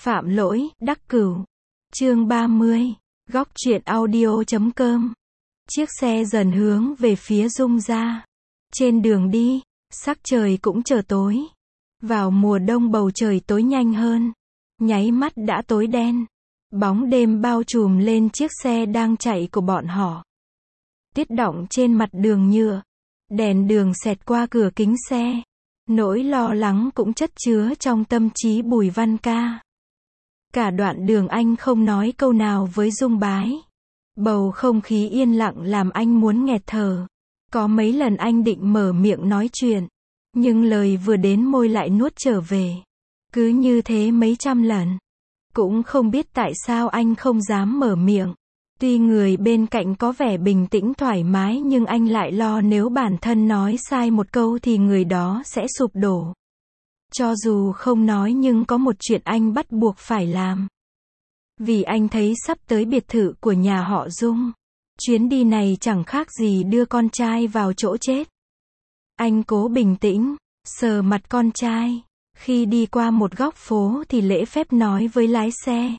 Phạm Lỗi, Đắc Cửu. Chương 30. Góc truyện audio.com. Chiếc xe dần hướng về phía Dung gia. Trên đường đi, sắc trời cũng trở tối. Vào mùa đông bầu trời tối nhanh hơn. Nháy mắt đã tối đen. Bóng đêm bao trùm lên chiếc xe đang chạy của bọn họ. Tuyết đọng trên mặt đường nhựa. Đèn đường xẹt qua cửa kính xe. Nỗi lo lắng cũng chất chứa trong tâm trí Bùi Văn Ca. Cả đoạn đường anh không nói câu nào với Dung Bái. Bầu không khí yên lặng làm anh muốn nghẹt thở. Có mấy lần anh định mở miệng nói chuyện, nhưng lời vừa đến môi lại nuốt trở về. Cứ như thế mấy trăm lần. Cũng không biết tại sao anh không dám mở miệng. Tuy người bên cạnh có vẻ bình tĩnh thoải mái nhưng anh lại lo nếu bản thân nói sai một câu thì người đó sẽ sụp đổ. Cho dù không nói nhưng có một chuyện anh bắt buộc phải làm. Vì anh thấy sắp tới biệt thự của nhà họ Dung. Chuyến đi này chẳng khác gì đưa con trai vào chỗ chết. Anh cố bình tĩnh, sờ mặt con trai. Khi đi qua một góc phố thì lễ phép nói với lái xe.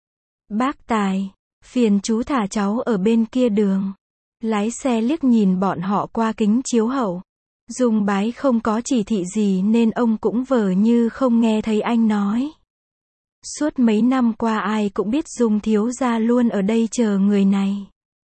Bác Tài, phiền chú thả cháu ở bên kia đường. Lái xe liếc nhìn bọn họ qua kính chiếu hậu. Dung Bái không có chỉ thị gì nên ông cũng vờ như không nghe thấy anh nói. Suốt mấy năm qua ai cũng biết Dung thiếu gia luôn ở đây chờ người này.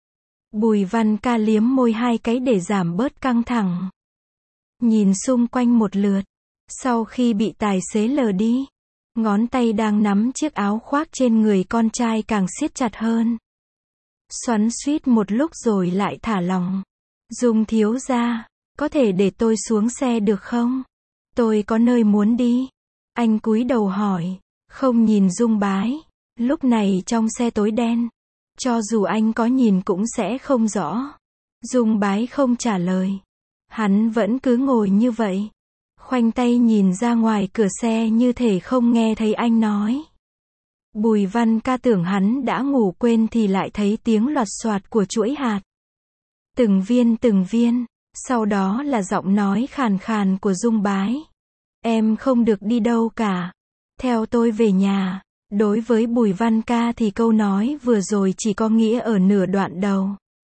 Bùi Văn Ca liếm môi hai cái để giảm bớt căng thẳng. Nhìn xung quanh một lượt. Sau khi bị tài xế lờ đi, ngón tay đang nắm chiếc áo khoác trên người con trai càng siết chặt hơn. Xoắn xuýt một lúc rồi lại thả lỏng. Dung thiếu gia, có thể để tôi xuống xe được không? Tôi có nơi muốn đi. Anh cúi đầu hỏi, không nhìn Dung Bái. Lúc này trong xe tối đen, cho dù anh có nhìn cũng sẽ không rõ. Dung Bái không trả lời. Hắn vẫn cứ ngồi như vậy, khoanh tay nhìn ra ngoài cửa xe như thể không nghe thấy anh nói. Bùi Văn Ca tưởng hắn đã ngủ quên thì lại thấy tiếng loạt soạt của chuỗi hạt. Từng viên, sau đó là giọng nói khàn khàn của Dung Bái. Em không được đi đâu cả. Theo tôi về nhà. Đối với Bùi Văn Ca thì câu nói vừa rồi chỉ có nghĩa ở nửa đoạn đầu.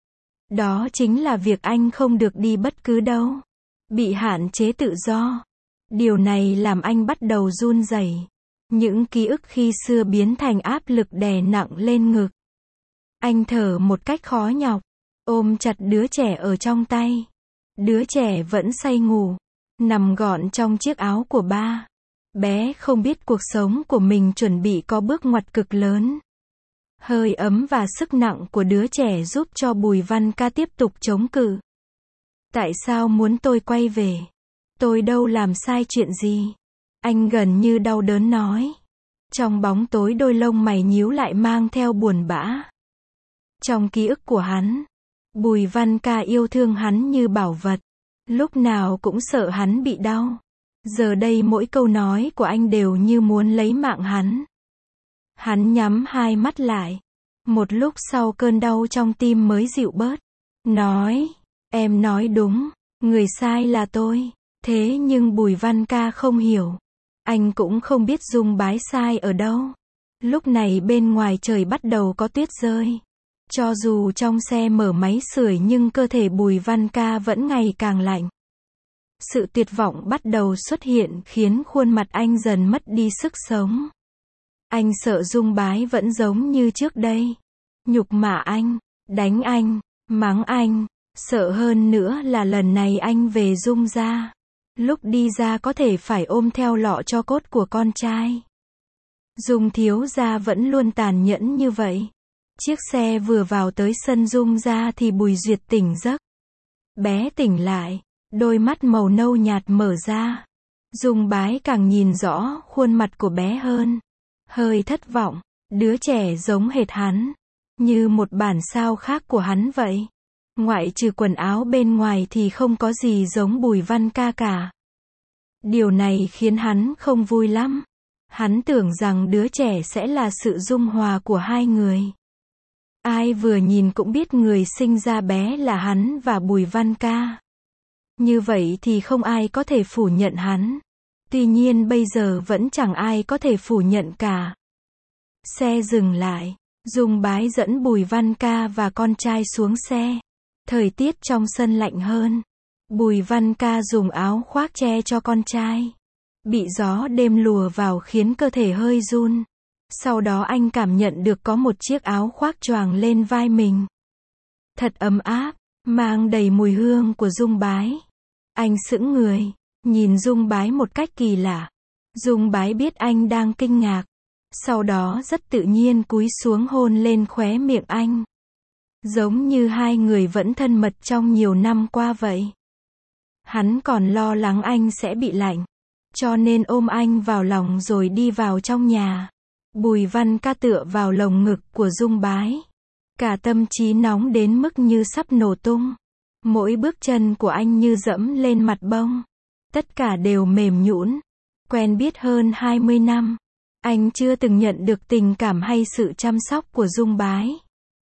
Đó chính là việc anh không được đi bất cứ đâu. Bị hạn chế tự do. Điều này làm anh bắt đầu run rẩy. Những ký ức khi xưa biến thành áp lực đè nặng lên ngực. Anh thở một cách khó nhọc, ôm chặt đứa trẻ ở trong tay. Đứa trẻ vẫn say ngủ, nằm gọn trong chiếc áo của ba. Bé không biết cuộc sống của mình chuẩn bị có bước ngoặt cực lớn. Hơi ấm và sức nặng của đứa trẻ giúp cho Bùi Văn Ca tiếp tục chống cự. Tại sao muốn tôi quay về? Tôi đâu làm sai chuyện gì? Anh gần như đau đớn nói. Trong bóng tối đôi lông mày nhíu lại mang theo buồn bã. Trong ký ức của hắn, Bùi Văn Ca yêu thương hắn như bảo vật. Lúc nào cũng sợ hắn bị đau. Giờ đây mỗi câu nói của anh đều như muốn lấy mạng hắn. Hắn nhắm hai mắt lại. Một lúc sau cơn đau trong tim mới dịu bớt. Nói, em nói đúng, người sai là tôi. Thế nhưng Bùi Văn Ca không hiểu. Anh cũng không biết Dung Bái sai ở đâu. Lúc này bên ngoài trời bắt đầu có tuyết rơi. Cho dù trong xe mở máy sưởi nhưng cơ thể Bùi Văn Ca vẫn ngày càng lạnh. Sự tuyệt vọng bắt đầu xuất hiện khiến khuôn mặt anh dần mất đi sức sống. Anh sợ Dung Bái vẫn giống như trước đây. Nhục mạ anh, đánh anh, mắng anh. Sợ hơn nữa là lần này anh về Dung gia. Lúc đi ra có thể phải ôm theo lọ tro cốt của con trai. Dung thiếu gia vẫn luôn tàn nhẫn như vậy. Chiếc xe vừa vào tới sân Dung gia thì Bùi Duyệt tỉnh giấc. Bé tỉnh lại, đôi mắt màu nâu nhạt mở ra. Dung Bái càng nhìn rõ khuôn mặt của bé hơn. Hơi thất vọng, đứa trẻ giống hệt hắn. Như một bản sao khác của hắn vậy. Ngoại trừ quần áo bên ngoài thì không có gì giống Bùi Văn Ca cả. Điều này khiến hắn không vui lắm. Hắn tưởng rằng đứa trẻ sẽ là sự dung hòa của hai người. Ai vừa nhìn cũng biết người sinh ra bé là hắn và Bùi Văn Ca. Như vậy thì không ai có thể phủ nhận hắn. Tuy nhiên bây giờ vẫn chẳng ai có thể phủ nhận cả. Xe dừng lại. Dung Bái dẫn Bùi Văn Ca và con trai xuống xe. Thời tiết trong sân lạnh hơn. Bùi Văn Ca dùng áo khoác che cho con trai. Bị gió đêm lùa vào khiến cơ thể hơi run. Sau đó anh cảm nhận được có một chiếc áo khoác choàng lên vai mình. Thật ấm áp, mang đầy mùi hương của Dung Bái. Anh sững người, nhìn Dung Bái một cách kỳ lạ. Dung Bái biết anh đang kinh ngạc. Sau đó rất tự nhiên cúi xuống hôn lên khóe miệng anh. Giống như hai người vẫn thân mật trong nhiều năm qua vậy. Hắn còn lo lắng anh sẽ bị lạnh. Cho nên ôm anh vào lòng rồi đi vào trong nhà. Bùi Văn Ca tựa vào lồng ngực của Dung Bái. Cả tâm trí nóng đến mức như sắp nổ tung. Mỗi bước chân của anh như dẫm lên mặt bông. Tất cả đều mềm nhũn. Quen biết hơn 20 năm. Anh chưa từng nhận được tình cảm hay sự chăm sóc của Dung Bái.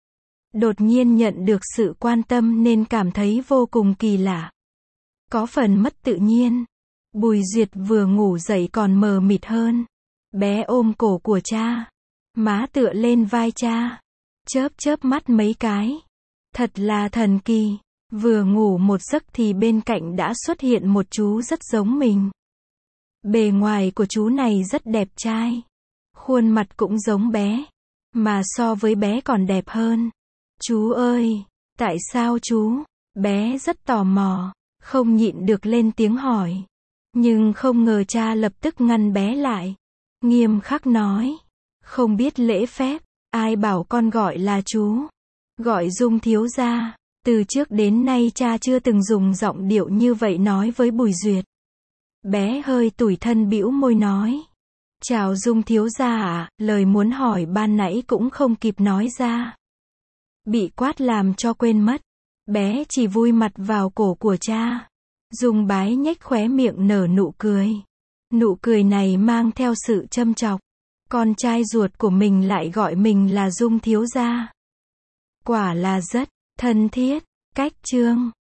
Đột nhiên nhận được sự quan tâm nên cảm thấy vô cùng kỳ lạ. Có phần mất tự nhiên. Bùi Duyệt vừa ngủ dậy còn mờ mịt hơn. Bé ôm cổ của cha. Má tựa lên vai cha. Chớp chớp mắt mấy cái. Thật là thần kỳ. Vừa ngủ một giấc thì bên cạnh đã xuất hiện một chú rất giống mình. Bề ngoài của chú này rất đẹp trai. Khuôn mặt cũng giống bé. Mà so với bé còn đẹp hơn. Chú ơi, tại sao chú? Bé rất tò mò. Không nhịn được lên tiếng hỏi. Nhưng không ngờ cha lập tức ngăn bé lại. Nghiêm khắc nói. Không biết lễ phép. Ai bảo con gọi là chú? Gọi Dung thiếu gia. Từ trước đến nay cha chưa từng dùng giọng điệu như vậy nói với Bùi Duyệt. Bé hơi tủi thân bĩu môi nói. Chào Dung thiếu gia ạ, lời muốn hỏi ban nãy cũng không kịp nói ra. Bị quát làm cho quên mất. Bé chỉ vui mặt vào cổ của cha. Dung Bái nhếch khóe miệng nở nụ cười. Nụ cười này mang theo sự châm chọc. Con trai ruột của mình lại gọi mình là Dung thiếu gia. Quả là rất thân thiết. Cách chương